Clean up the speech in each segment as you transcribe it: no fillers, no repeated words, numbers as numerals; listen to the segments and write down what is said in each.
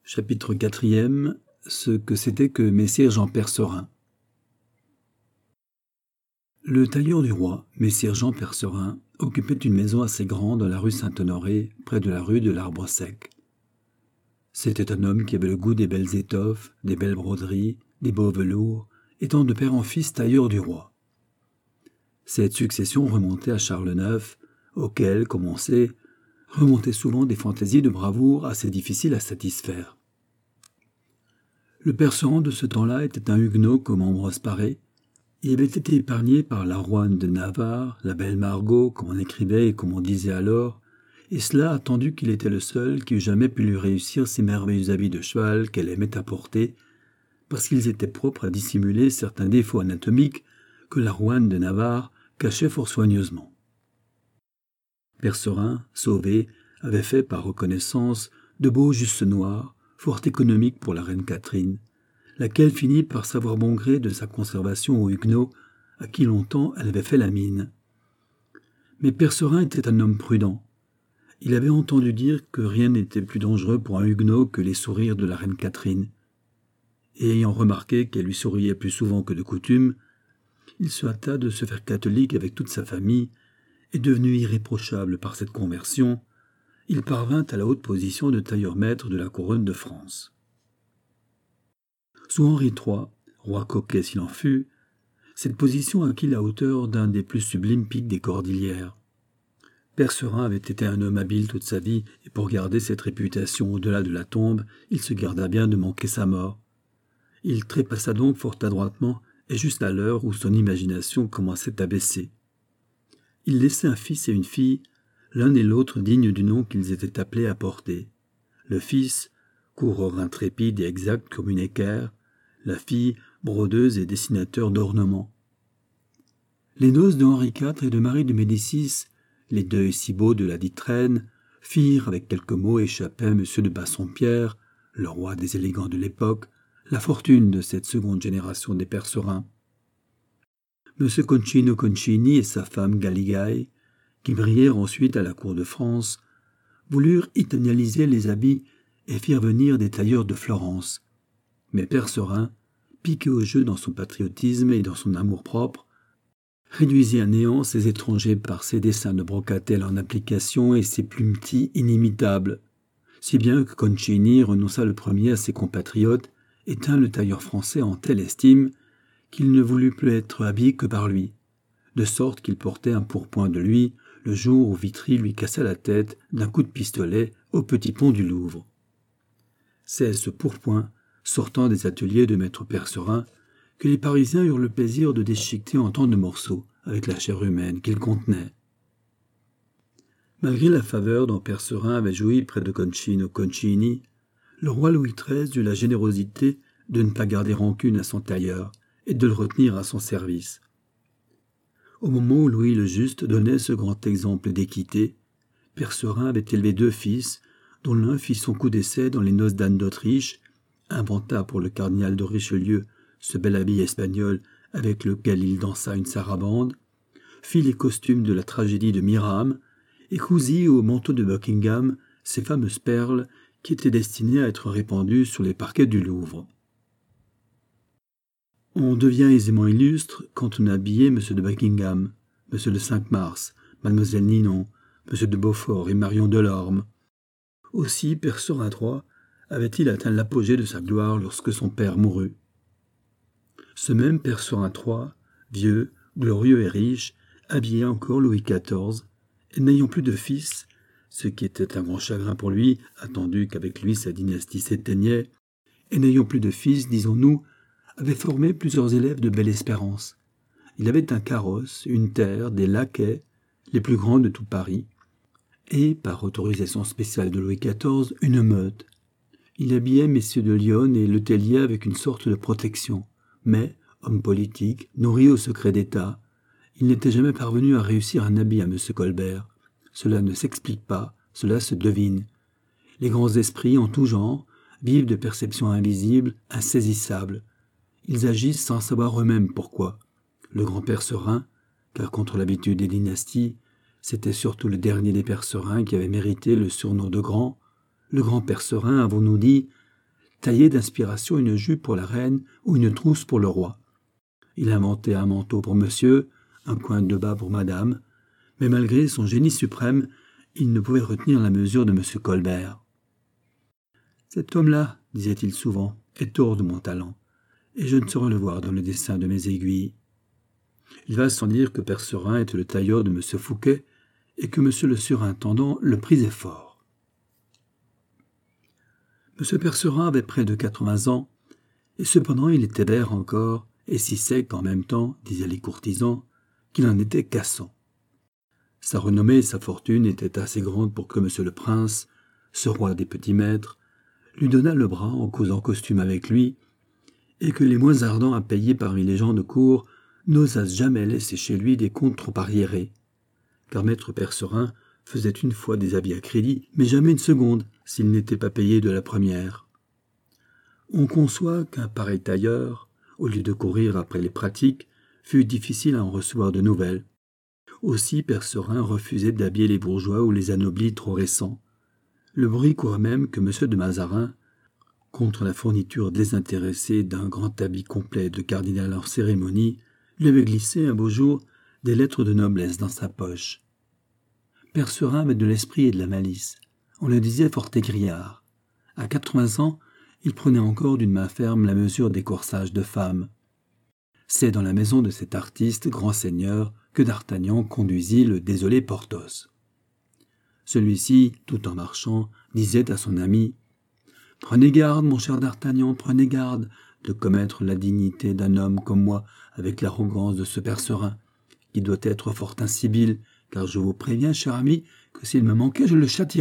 Chapitre 4e. Ce que c'était que Messire Jean Percerin. Le tailleur du roi, Messire Jean Percerin, occupait une maison assez grande dans la rue Saint-Honoré, près de la rue de l'Arbre Sec. C'était un homme qui avait le goût des belles étoffes, des belles broderies, des beaux velours, étant de père en fils tailleur du roi. Cette succession remontait à Charles IX, auquel, comme on sait, remontaient souvent des fantaisies de bravoure assez difficiles à satisfaire. Le Percerin de ce temps-là était un huguenot comme Ambroise Paré. Il avait été épargné par la Roanne de Navarre, la belle Margot, comme on écrivait et comme on disait alors, et cela attendu qu'il était le seul qui eût jamais pu lui réussir ces merveilleux habits de cheval qu'elle aimait à porter, parce qu'ils étaient propres à dissimuler certains défauts anatomiques que la Roanne de Navarre cachait fort soigneusement. Percerin, sauvé, avait fait par reconnaissance de beaux justes noirs, fort économiques pour la reine Catherine, laquelle finit par savoir bon gré de sa conservation aux Huguenots, à qui longtemps elle avait fait la mine. Mais Percerin était un homme prudent. Il avait entendu dire que rien n'était plus dangereux pour un Huguenot que les sourires de la reine Catherine. Et ayant remarqué qu'elle lui souriait plus souvent que de coutume, il se hâta de se faire catholique avec toute sa famille, et devenu irréprochable par cette conversion, il parvint à la haute position de tailleur-maître de la couronne de France. Sous Henri III, roi coquet s'il en fut, cette position acquit la hauteur d'un des plus sublimes pics des Cordillères. Percerin avait été un homme habile toute sa vie, et pour garder cette réputation au-delà de la tombe, il se garda bien de manquer sa mort. Il trépassa donc fort adroitement, et juste à l'heure où son imagination commençait à baisser. Il laissait un fils et une fille, l'un et l'autre dignes du nom qu'ils étaient appelés à porter. Le fils, coureur intrépide et exact comme une équerre, la fille, brodeuse et dessinateur d'ornements. Les noces de Henri IV et de Marie de Médicis, les deuils si beaux de la dite reine, firent, avec quelques mots échappés à M. de Bassompierre, le roi des élégants de l'époque, la fortune de cette seconde génération des Percerins. M. Concino Concini et sa femme Galigai, qui brillèrent ensuite à la cour de France, voulurent italianiser les habits et firent venir des tailleurs de Florence. Mais Percerin, piqué au jeu dans son patriotisme et dans son amour-propre, réduisit à néant ces étrangers par ses dessins de brocatelle en application et ses plumetis inimitables, si bien que Concini renonça le premier à ses compatriotes et tint le tailleur français en telle estime qu'il ne voulut plus être habillé que par lui, de sorte qu'il portait un pourpoint de lui le jour où Vitry lui cassa la tête d'un coup de pistolet au petit pont du Louvre. C'est ce pourpoint, sortant des ateliers de maître Percerin, que les Parisiens eurent le plaisir de déchiqueter en tant de morceaux, avec la chair humaine qu'il contenait. Malgré la faveur dont Percerin avait joui près de Concino Concini, le roi Louis XIII eut la générosité de ne pas garder rancune à son tailleur et de le retenir à son service. Au moment où Louis le Juste donnait ce grand exemple d'équité, Percerin avait élevé 2 fils, dont l'un fit son coup d'essai dans les noces d'Anne d'Autriche, inventa pour le cardinal de Richelieu ce bel habit espagnol avec lequel il dansa une sarabande, fit les costumes de la tragédie de Myrame et cousit au manteau de Buckingham ces fameuses perles qui étaient destinées à être répandues sur les parquets du Louvre. On devient aisément illustre quand on a habillé M. de Buckingham, M. de Cinq-Mars, Mlle Ninon, M. de Beaufort et Marion Delorme. Aussi Percerin III avait-il atteint l'apogée de sa gloire lorsque son père mourut. Ce même Percerin III, vieux, glorieux et riche, habillait encore Louis XIV, et n'ayant plus de fils, ce qui était un grand chagrin pour lui, attendu qu'avec lui sa dynastie s'éteignait, et n'ayant plus de fils, disons-nous, avait formé plusieurs élèves de belle espérance. Il avait un carrosse, une terre, des laquais, les plus grands de tout Paris, et, par autorisation spéciale de Louis XIV, une meute. Il habillait messieurs de Lyon et Le Tellier avec une sorte de protection, mais, homme politique, nourri au secret d'État, il n'était jamais parvenu à réussir un habit à M. Colbert. Cela ne s'explique pas, cela se devine. Les grands esprits, en tout genre, vivent de perceptions invisibles, insaisissables. Ils agissent sans savoir eux-mêmes pourquoi. Le grand Percerin, car contre l'habitude des dynasties, c'était surtout le dernier des Percerins qui avait mérité le surnom de grand. Le grand Percerin, avons-nous dit, taillait d'inspiration une jupe pour la reine ou une trousse pour le roi. Il inventait un manteau pour monsieur, un coin de bas pour madame, mais malgré son génie suprême, il ne pouvait retenir la mesure de M. Colbert. « Cet homme-là, disait-il souvent, est hors de mon talent, et je ne saurais le voir dans le dessin de mes aiguilles. » Il va sans dire que Percerin était le tailleur de M. Fouquet, et que M. le surintendant le prisait fort. M. Percerin avait près de 80 ans, et cependant il était vert encore, et si sec en même temps, disaient les courtisans, qu'il en était cassant. Sa renommée et sa fortune étaient assez grandes pour que M. le Prince, ce roi des petits maîtres, lui donnât le bras en causant costume avec lui, et que les moins ardents à payer parmi les gens de cour n'osassent jamais laisser chez lui des comptes trop arriérés, car maître Percerin faisait une fois des habits à crédit, mais jamais une seconde, s'il n'était pas payé de la première. On conçoit qu'un pareil tailleur, au lieu de courir après les pratiques, fut difficile à en recevoir de nouvelles. Aussi Percerin refusait d'habiller les bourgeois ou les anoblis trop récents. Le bruit courait même que M. de Mazarin, contre la fourniture désintéressée d'un grand habit complet de cardinal en cérémonie, lui avait glissé un beau jour des lettres de noblesse dans sa poche. Percerin avait de l'esprit et de la malice. On le disait fort égrillard. À 80 ans, il prenait encore d'une main ferme la mesure des corsages de femmes. C'est dans la maison de cet artiste grand seigneur que d'Artagnan conduisit le désolé Porthos. Celui-ci, tout en marchant, disait à son ami « Prenez garde, mon cher d'Artagnan, prenez garde de commettre la dignité d'un homme comme moi avec l'arrogance de ce Percerin, qui doit être fort incivil, car je vous préviens, cher ami, que s'il me manquait, je le châtierais. »«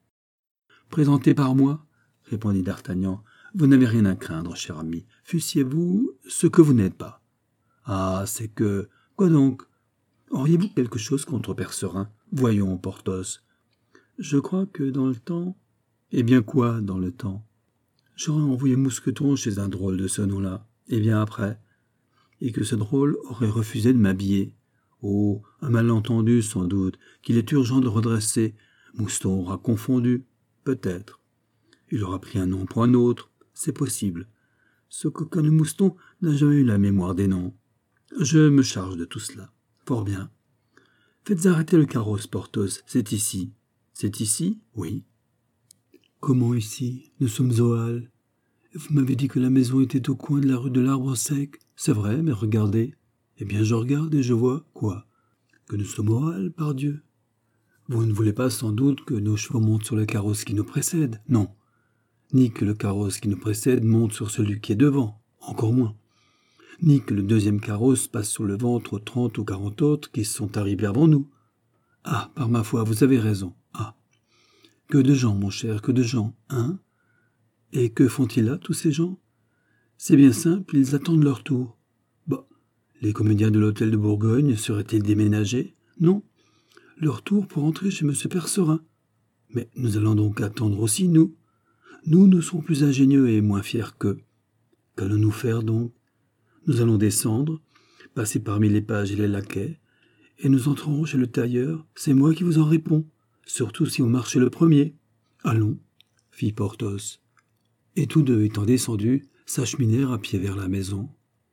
Présentez par moi, » répondit d'Artagnan, « vous n'avez rien à craindre, cher ami, fussiez-vous ce que vous n'êtes pas. »« Ah, c'est que... Quoi donc ? Auriez-vous quelque chose contre Percerin ? Voyons, Porthos. Je crois que dans le temps... » « Eh bien quoi, dans le temps ? J'aurais envoyé Mousqueton chez un drôle de ce nom-là. Et bien après ? Et que ce drôle aurait refusé de m'habiller. Oh, un malentendu sans doute, qu'il est urgent de redresser. Mouston aura confondu, peut-être. Il aura pris un nom pour un autre, c'est possible. Ce coquin de Mouston n'a jamais eu la mémoire des noms. Je me charge de tout cela. Fort bien. Faites arrêter le carrosse, Porthos, c'est ici. C'est ici ? Oui. Comment ici ? Nous sommes aux Halles. Vous m'avez dit que la maison était au coin de la rue de l'Arbre Sec. C'est vrai, mais regardez. Eh bien, je regarde et je vois, quoi ? Que nous sommes aux Halles, pardieu. Vous ne voulez pas sans doute que nos chevaux montent sur le carrosse qui nous précède ? Non. Ni que le carrosse qui nous précède monte sur celui qui est devant, encore moins. Ni que le deuxième carrosse passe sur le ventre aux 30 ou 40 autres qui sont arrivés avant nous. Ah, par ma foi, vous avez raison. Ah. Que de gens, mon cher, que de gens, hein ? Et que font-ils là, tous ces gens ? C'est bien simple, ils attendent leur tour. Bah, les comédiens de l'hôtel de Bourgogne seraient-ils déménagés ? Non. Leur tour pour entrer chez M. Percerin. Mais nous allons donc attendre aussi, nous. Nous sommes plus ingénieux et moins fiers qu'eux. Qu'allons-nous faire donc ? Nous allons descendre, passer parmi les pages et les laquais, et nous entrerons chez le tailleur. C'est moi qui vous en réponds. Surtout si on marchait le premier. Allons, fit Porthos. Et tous deux étant descendus, s'acheminèrent à pied vers la maison.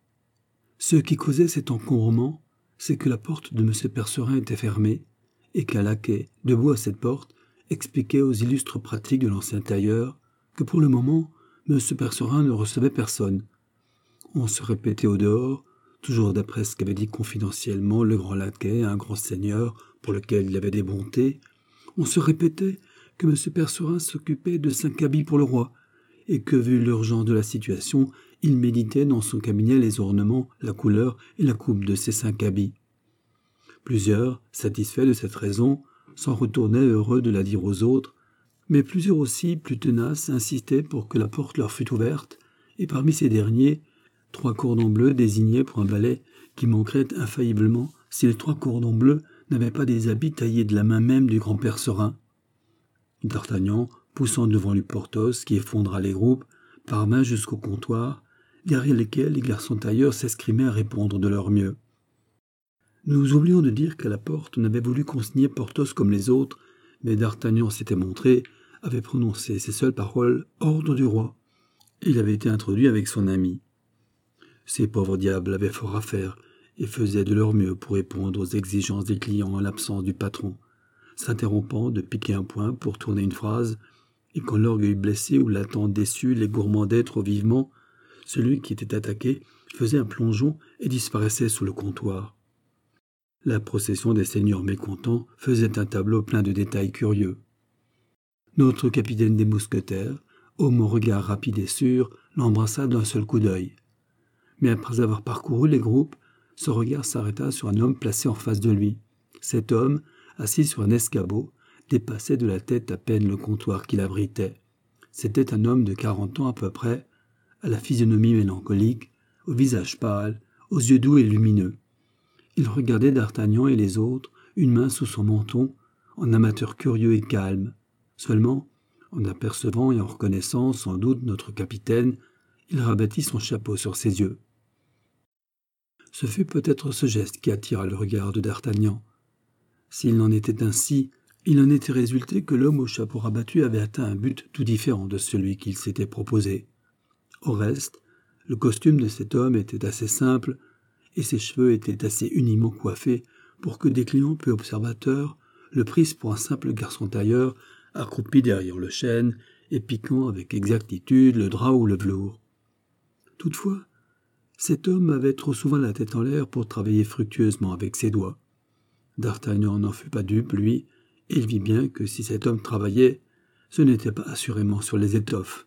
Ce qui causait cet encombrement, c'est que la porte de M. Percerin était fermée, et qu'un laquais, debout à cette porte, expliquait aux illustres pratiques de l'ancien tailleur que pour le moment, M. Percerin ne recevait personne. On se répétait au dehors, toujours d'après ce qu'avait dit confidentiellement le grand laquais à un grand seigneur pour lequel il avait des bontés. On se répétait que M. Percerin s'occupait de 5 habits pour le roi, et que, vu l'urgence de la situation, il méditait dans son cabinet les ornements, la couleur et la coupe de ces 5 habits. Plusieurs, satisfaits de cette raison, s'en retournaient heureux de la dire aux autres, mais plusieurs aussi, plus tenaces, insistaient pour que la porte leur fût ouverte, et parmi ces derniers, 3 cordons bleus désignaient pour un balai qui manquerait infailliblement si les 3 cordons bleus n'avaient pas des habits taillés de la main même du grand Percerin. D'Artagnan, poussant devant lui Porthos, qui effondra les groupes, parvint jusqu'au comptoir, derrière lesquels les garçons tailleurs s'escrimaient à répondre de leur mieux. Nous oublions de dire qu'à la porte, on avait voulu consigner Porthos comme les autres, mais d'Artagnan s'était montré, avait prononcé ces seules paroles « Ordre du roi ». et il avait été introduit avec son ami. Ces pauvres diables avaient fort à faire et faisaient de leur mieux pour répondre aux exigences des clients en l'absence du patron, s'interrompant de piquer un point pour tourner une phrase, et quand l'orgueil blessé ou l'attente déçue les gourmandait trop vivement, celui qui était attaqué faisait un plongeon et disparaissait sous le comptoir. La procession des seigneurs mécontents faisait un tableau plein de détails curieux. Notre capitaine des mousquetaires, homme au regard rapide et sûr, l'embrassa d'un seul coup d'œil. Mais après avoir parcouru les groupes, son regard s'arrêta sur un homme placé en face de lui. Cet homme, assis sur un escabeau, dépassait de la tête à peine le comptoir qu'il abritait. C'était un homme de 40 ans à peu près, à la physionomie mélancolique, au visage pâle, aux yeux doux et lumineux. Il regardait d'Artagnan et les autres, une main sous son menton, en amateur curieux et calme. Seulement, en apercevant et en reconnaissant sans doute notre capitaine, il rabattit son chapeau sur ses yeux. Ce fut peut-être ce geste qui attira le regard de d'Artagnan. S'il en était ainsi, il en était résulté que l'homme au chapeau rabattu avait atteint un but tout différent de celui qu'il s'était proposé. Au reste, le costume de cet homme était assez simple, et ses cheveux étaient assez uniment coiffés pour que des clients peu observateurs le prissent pour un simple garçon tailleur accroupi derrière le chêne et piquant avec exactitude le drap ou le velours. Toutefois, cet homme avait trop souvent la tête en l'air pour travailler fructueusement avec ses doigts. D'Artagnan n'en fut pas dupe, lui, et il vit bien que si cet homme travaillait, ce n'était pas assurément sur les étoffes.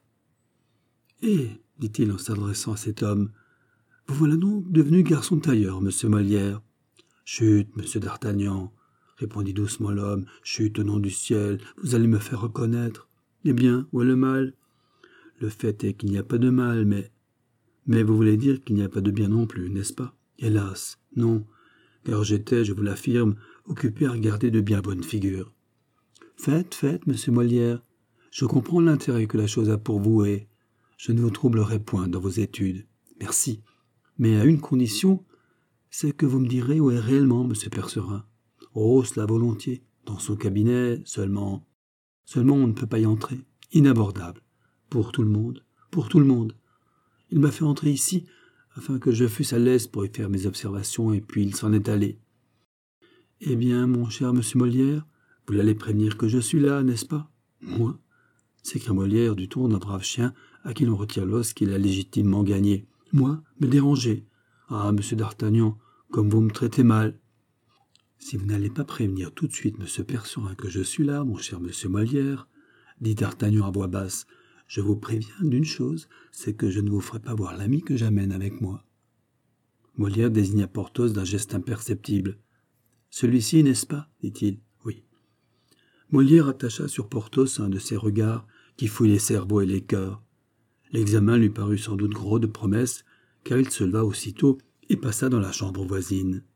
« Eh !» dit-il en s'adressant à cet homme, « vous voilà donc devenu garçon tailleur, monsieur Molière. »« Chut, monsieur d'Artagnan, » répondit doucement l'homme, « chut, au nom du ciel, vous allez me faire reconnaître. Eh bien, où est le mal ? Le fait est qu'il n'y a pas de mal, mais vous voulez dire qu'il n'y a pas de bien non plus, n'est-ce pas ? Hélas, non, car j'étais, je vous l'affirme, occupé à regarder de bien bonnes figures. Faites, monsieur Molière, je comprends l'intérêt que la chose a pour vous et je ne vous troublerai point dans vos études. Merci. Mais à une condition, c'est que vous me direz où est réellement monsieur Percerin. Oh, cela volontiers, dans son cabinet, seulement on ne peut pas y entrer. Inabordable. Pour tout le monde. Il m'a fait entrer ici, afin que je fusse à l'aise pour y faire mes observations, et puis il s'en est allé. Eh bien, mon cher monsieur Molière, vous l'allez prévenir que je suis là, n'est-ce pas ? Moi ? S'écria Molière du ton d'un brave chien à qui l'on retire l'os qu'il a légitimement gagné. Moi, me déranger. Ah, monsieur d'Artagnan, comme vous me traitez mal. Si vous n'allez pas prévenir tout de suite monsieur Percerin que je suis là, mon cher monsieur Molière, dit d'Artagnan à voix basse, je vous préviens d'une chose, c'est que je ne vous ferai pas voir l'ami que j'amène avec moi. Molière désigna Porthos d'un geste imperceptible. Celui-ci, n'est-ce pas ? dit-il. Oui. Molière attacha sur Porthos un de ces regards qui fouillent les cerveaux et les cœurs. L'examen lui parut sans doute gros de promesses, car il se leva aussitôt et passa dans la chambre voisine.